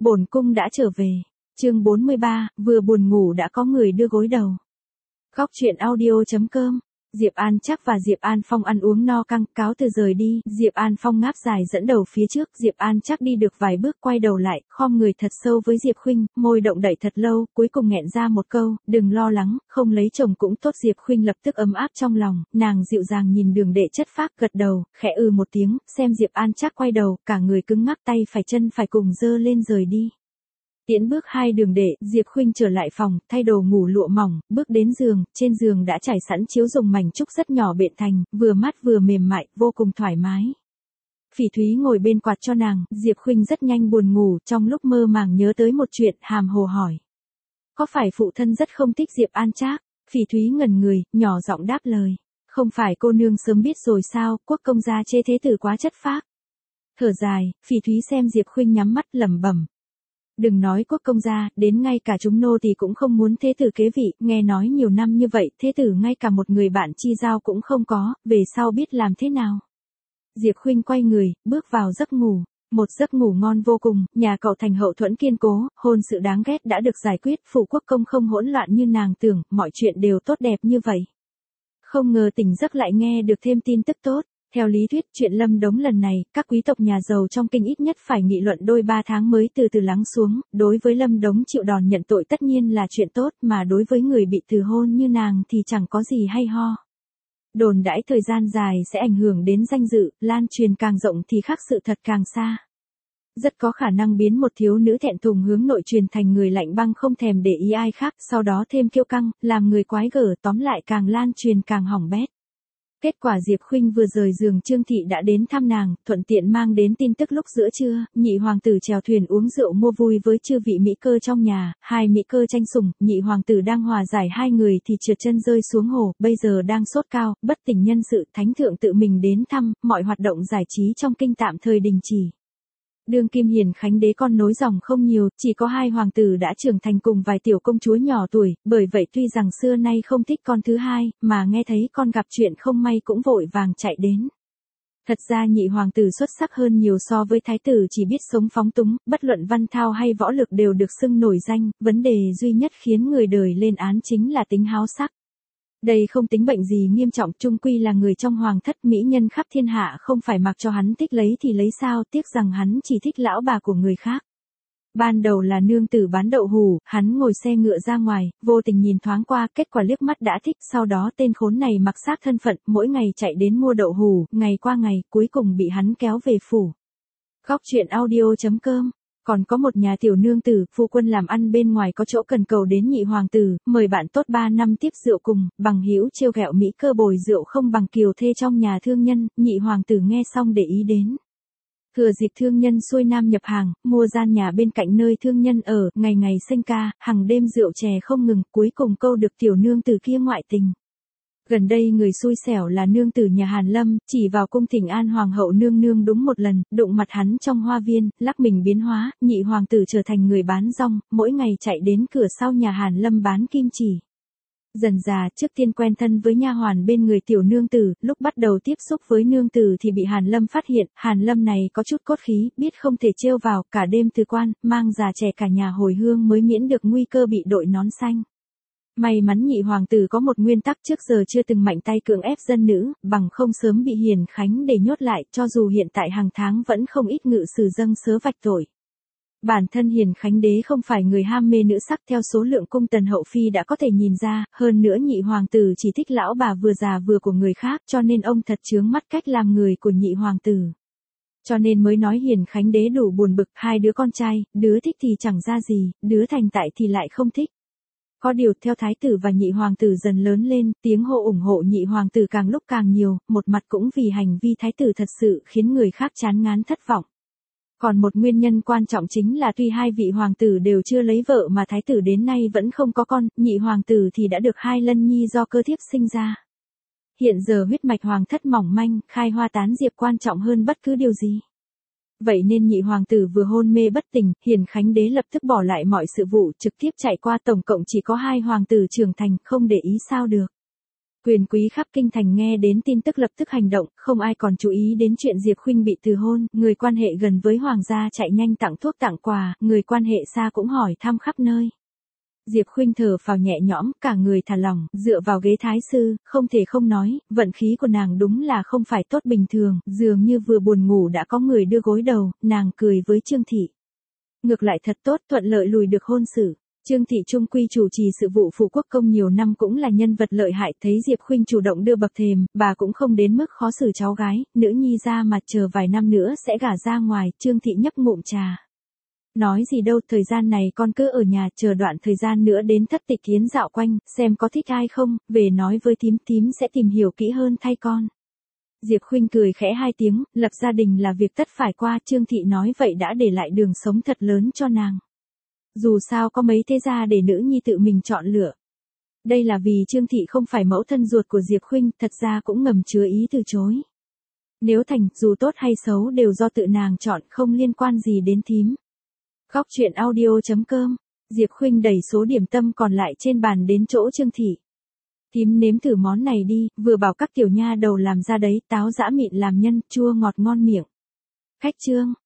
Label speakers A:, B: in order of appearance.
A: Bổn cung đã trở về. Chương 43, vừa buồn ngủ đã có người đưa gối đầu. Góc truyện audio.com. Diệp An Trác và Diệp An Phong ăn uống no căng, cáo từ rời đi, Diệp An Phong ngáp dài dẫn đầu phía trước, Diệp An Trác đi được vài bước quay đầu lại, khom người thật sâu với Diệp Khuynh, môi động đậy thật lâu, cuối cùng nghẹn ra một câu, đừng lo lắng, không lấy chồng cũng tốt. Diệp Khuynh lập tức ấm áp trong lòng, nàng dịu dàng nhìn Đường Đệ chất phác, gật đầu, khẽ một tiếng, xem Diệp An Trác quay đầu, cả người cứng ngắc, tay phải chân phải cùng giơ lên rời đi. Tiễn bước hai Đường Đệ, Diệp Khuynh trở lại phòng, thay đồ ngủ lụa mỏng, bước đến giường, trên giường đã trải sẵn chiếu dùng mảnh trúc rất nhỏ bện thành, vừa mát vừa mềm mại, vô cùng thoải mái. Phỉ Thúy ngồi bên quạt cho nàng, Diệp Khuynh rất nhanh buồn ngủ, trong lúc mơ màng nhớ tới một chuyện, hàm hồ hỏi. Có phải phụ thân rất không thích Diệp An Trác? Phỉ Thúy ngẩn người, nhỏ giọng đáp lời. Không phải cô nương sớm biết rồi sao, Quốc công gia chê thế tử quá chất phác. Thở dài, Phỉ Thúy xem Diệp Khuynh nhắm mắt lẩm bẩm. Đừng nói Quốc công gia, đến ngay cả chúng nô thì cũng không muốn thế tử kế vị, nghe nói nhiều năm như vậy, thế tử ngay cả một người bạn chi giao cũng không có, về sau biết làm thế nào. Diệp Khuynh quay người, bước vào giấc ngủ, một giấc ngủ ngon vô cùng, nhà cậu thành hậu thuẫn kiên cố, hôn sự đáng ghét đã được giải quyết, phủ quốc công không hỗn loạn như nàng tưởng, mọi chuyện đều tốt đẹp như vậy. Không ngờ tỉnh giấc lại nghe được thêm tin tức tốt. Theo lý thuyết, chuyện Lâm Đống lần này, các quý tộc nhà giàu trong kinh ít nhất phải nghị luận đôi 3 tháng mới từ từ lắng xuống, đối với Lâm Đống chịu đòn nhận tội tất nhiên là chuyện tốt, mà đối với người bị từ hôn như nàng thì chẳng có gì hay ho. Đồn đãi thời gian dài sẽ ảnh hưởng đến danh dự, lan truyền càng rộng thì khác sự thật càng xa. Rất có khả năng biến một thiếu nữ thẹn thùng hướng nội truyền thành người lạnh băng không thèm để ý ai khác, sau đó thêm kiêu căng, làm người quái gở, tóm lại càng lan truyền càng hỏng bét. Kết quả Diệp Khuynh vừa rời giường Trương Thị đã đến thăm nàng, thuận tiện mang đến tin tức lúc giữa trưa, nhị hoàng tử chèo thuyền uống rượu mua vui với chư vị mỹ cơ trong nhà, hai mỹ cơ tranh sủng, nhị hoàng tử đang hòa giải hai người thì trượt chân rơi xuống hồ, bây giờ đang sốt cao, bất tỉnh nhân sự, thánh thượng tự mình đến thăm, mọi hoạt động giải trí trong kinh tạm thời đình chỉ. Đương kim hiền khánh đế con nối dòng không nhiều, chỉ có hai hoàng tử đã trưởng thành cùng vài tiểu công chúa nhỏ tuổi, bởi vậy tuy rằng xưa nay không thích con thứ hai, mà nghe thấy con gặp chuyện không may cũng vội vàng chạy đến. Thật ra nhị hoàng tử xuất sắc hơn nhiều so với thái tử chỉ biết sống phóng túng, bất luận văn thao hay võ lực đều được xưng nổi danh, vấn đề duy nhất khiến người đời lên án chính là tính háo sắc. Đây không tính bệnh gì nghiêm trọng, chung quy là người trong hoàng thất, mỹ nhân khắp thiên hạ, không phải mặc cho hắn thích lấy thì lấy sao, tiếc rằng hắn chỉ thích lão bà của người khác. Ban đầu là nương tử bán đậu hủ, hắn ngồi xe ngựa ra ngoài, vô tình nhìn thoáng qua, kết quả liếc mắt đã thích, sau đó tên khốn này mặc xác thân phận, mỗi ngày chạy đến mua đậu hủ, ngày qua ngày, cuối cùng bị hắn kéo về phủ. Góc truyện audio.com. Còn có một nhà tiểu nương tử, phu quân làm ăn bên ngoài có chỗ cần cầu đến nhị hoàng tử, mời bạn tốt 3 năm tiếp rượu cùng, bằng hữu trêu ghẹo mỹ cơ bồi rượu không bằng kiều thê trong nhà thương nhân, nhị hoàng tử nghe xong để ý đến. Thừa dịp thương nhân xuôi nam nhập hàng, mua gian nhà bên cạnh nơi thương nhân ở, ngày ngày sinh ca, hàng đêm rượu chè không ngừng, cuối cùng câu được tiểu nương tử kia ngoại tình. Gần đây người xui xẻo là nương tử nhà Hàn Lâm, chỉ vào cung thỉnh an hoàng hậu nương nương đúng một lần, đụng mặt hắn trong hoa viên, lắc mình biến hóa, nhị hoàng tử trở thành người bán rong, mỗi ngày chạy đến cửa sau nhà Hàn Lâm bán kim chỉ. Dần dà, trước tiên quen thân với nha hoàn bên người tiểu nương tử, lúc bắt đầu tiếp xúc với nương tử thì bị Hàn Lâm phát hiện, Hàn Lâm này có chút cốt khí, biết không thể trêu vào, cả đêm từ quan, mang già trẻ cả nhà hồi hương mới miễn được nguy cơ bị đội nón xanh. May mắn nhị hoàng tử có một nguyên tắc trước giờ chưa từng mạnh tay cưỡng ép dân nữ, bằng không sớm bị hiền khánh để nhốt lại, cho dù hiện tại hàng tháng vẫn không ít ngự sử dâng sớ vạch tội. Bản thân hiền khánh đế không phải người ham mê nữ sắc theo số lượng cung tần hậu phi đã có thể nhìn ra, hơn nữa nhị hoàng tử chỉ thích lão bà vừa già vừa của người khác, cho nên ông thật chướng mắt cách làm người của nhị hoàng tử. Cho nên mới nói hiền khánh đế đủ buồn bực, hai đứa con trai, đứa thích thì chẳng ra gì, đứa thành tại thì lại không thích. Có điều theo thái tử và nhị hoàng tử dần lớn lên, tiếng hô ủng hộ nhị hoàng tử càng lúc càng nhiều, một mặt cũng vì hành vi thái tử thật sự khiến người khác chán ngán thất vọng. Còn một nguyên nhân quan trọng chính là tuy hai vị hoàng tử đều chưa lấy vợ mà thái tử đến nay vẫn không có con, nhị hoàng tử thì đã được 2 lân nhi do cơ thiếp sinh ra. Hiện giờ huyết mạch hoàng thất mỏng manh, khai hoa tán diệp quan trọng hơn bất cứ điều gì. Vậy nên nhị hoàng tử vừa hôn mê bất tỉnh, hiền khánh đế lập tức bỏ lại mọi sự vụ trực tiếp chạy qua, tổng cộng chỉ có 2 hoàng tử trưởng thành, không để ý sao được. Quyền quý khắp kinh thành nghe đến tin tức lập tức hành động, không ai còn chú ý đến chuyện Diệp Khuynh bị từ hôn, người quan hệ gần với hoàng gia chạy nhanh tặng thuốc tặng quà, người quan hệ xa cũng hỏi thăm khắp nơi. Diệp Khuynh thở phào nhẹ nhõm, cả người thả lỏng, dựa vào ghế thái sư, không thể không nói, vận khí của nàng đúng là không phải tốt bình thường, dường như vừa buồn ngủ đã có người đưa gối đầu, nàng cười với Trương Thị. Ngược lại thật tốt, thuận lợi lùi được hôn sự. Trương Thị trung quy chủ trì sự vụ phủ quốc công nhiều năm cũng là nhân vật lợi hại, thấy Diệp Khuynh chủ động đưa bậc thềm, bà cũng không đến mức khó xử cháu gái, nữ nhi ra mặt chờ vài năm nữa sẽ gả ra ngoài, Trương Thị nhấp ngụm trà. Nói gì đâu, thời gian này con cứ ở nhà chờ đoạn thời gian nữa đến Thất Tịch Yến dạo quanh, xem có thích ai không, về nói với thím, thím sẽ tìm hiểu kỹ hơn thay con. Diệp Khuynh cười khẽ hai tiếng, lập gia đình là việc tất phải qua, Trương Thị nói vậy đã để lại đường sống thật lớn cho nàng. Dù sao có mấy thế gia để nữ nhi tự mình chọn lựa. Đây là vì Trương Thị không phải mẫu thân ruột của Diệp Khuynh, thật ra cũng ngầm chứa ý từ chối. Nếu thành, dù tốt hay xấu đều do tự nàng chọn, không liên quan gì đến thím. Khóc chuyện audio.com, Diệp Khuynh đẩy số điểm tâm còn lại trên bàn đến chỗ Trương Thị. Thím nếm thử món này đi, vừa bảo các tiểu nha đầu làm ra đấy, táo giã mịn làm nhân, chua ngọt ngon miệng. Khách Trương,